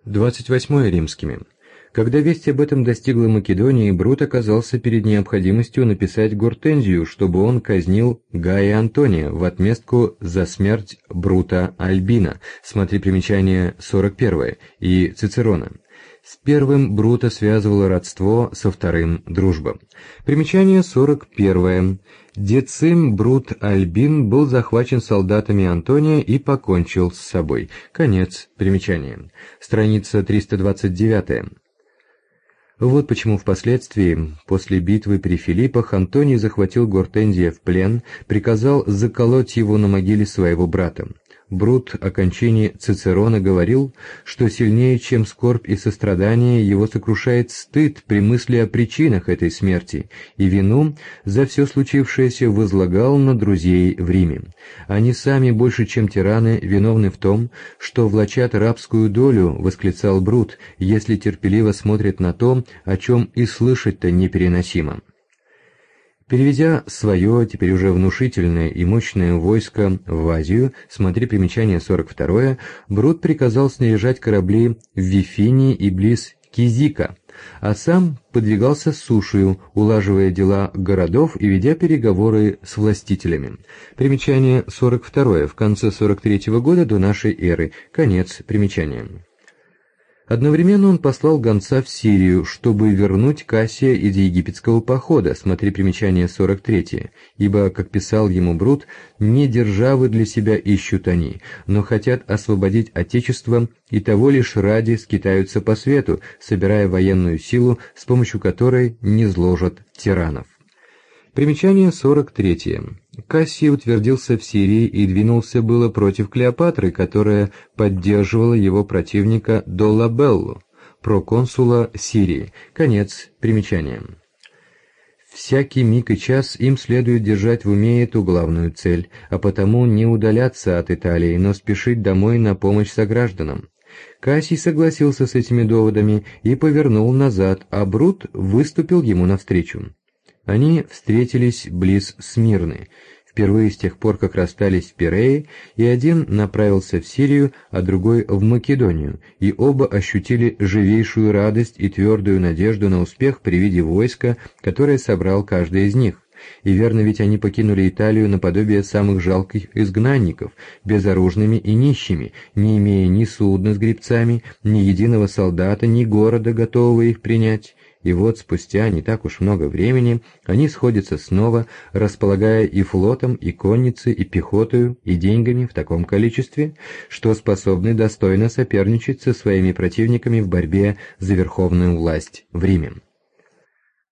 28 римскими. Когда весть об этом достигла Македонии, Брут оказался перед необходимостью написать Гортензию, чтобы он казнил Гая Антония в отместку за смерть Брута Альбина, смотри примечание 41, и Цицерона. С первым Брута связывало родство, со вторым – дружба. Примечание 41. Децим Брут Альбин был захвачен солдатами Антония и покончил с собой. Конец примечания. Страница 329. Вот почему впоследствии, после битвы при Филиппах, Антоний захватил Гортензия в плен, приказал заколоть его на могиле своего брата. Брут о кончине Цицерона говорил, что сильнее, чем скорбь и сострадание, его сокрушает стыд при мысли о причинах этой смерти, и вину за все случившееся возлагал на друзей в Риме. Они сами, больше чем тираны, виновны в том, что влачат рабскую долю, восклицал Брут, если терпеливо смотрят на то, о чем и слышать-то непереносимо. Переведя свое, теперь уже внушительное и мощное войско в Азию, смотри примечание 42, Брут приказал снаряжать корабли в Вифинии и близ Кизика, а сам подвигался сушею, улаживая дела городов и ведя переговоры с властителями. Примечание 42, в конце 43 года до нашей эры, конец примечания. Одновременно он послал гонца в Сирию, чтобы вернуть Кассия из египетского похода, смотри примечание 43, ибо, как писал ему Брут, не державы для себя ищут они, но хотят освободить Отечество, и того лишь ради скитаются по свету, собирая военную силу, с помощью которой низложат тиранов. Примечание 43. Кассий утвердился в Сирии и двинулся было против Клеопатры, которая поддерживала его противника Доллабеллу, проконсула Сирии. Конец примечания. Всякий миг и час им следует держать в уме эту главную цель, а потому не удаляться от Италии, но спешить домой на помощь согражданам. Кассий согласился с этими доводами и повернул назад, а Брут выступил ему навстречу. Они встретились близ Смирны, впервые с тех пор, как расстались в Пирее, и один направился в Сирию, а другой в Македонию, и оба ощутили живейшую радость и твердую надежду на успех при виде войска, которое собрал каждый из них. И верно, ведь они покинули Италию наподобие самых жалких изгнанников, безоружными и нищими, не имея ни судна с гребцами, ни единого солдата, ни города, готового их принять. И вот спустя не так уж много времени они сходятся снова, располагая и флотом, и конницей, и пехотою, и деньгами в таком количестве, что способны достойно соперничать со своими противниками в борьбе за верховную власть в Риме.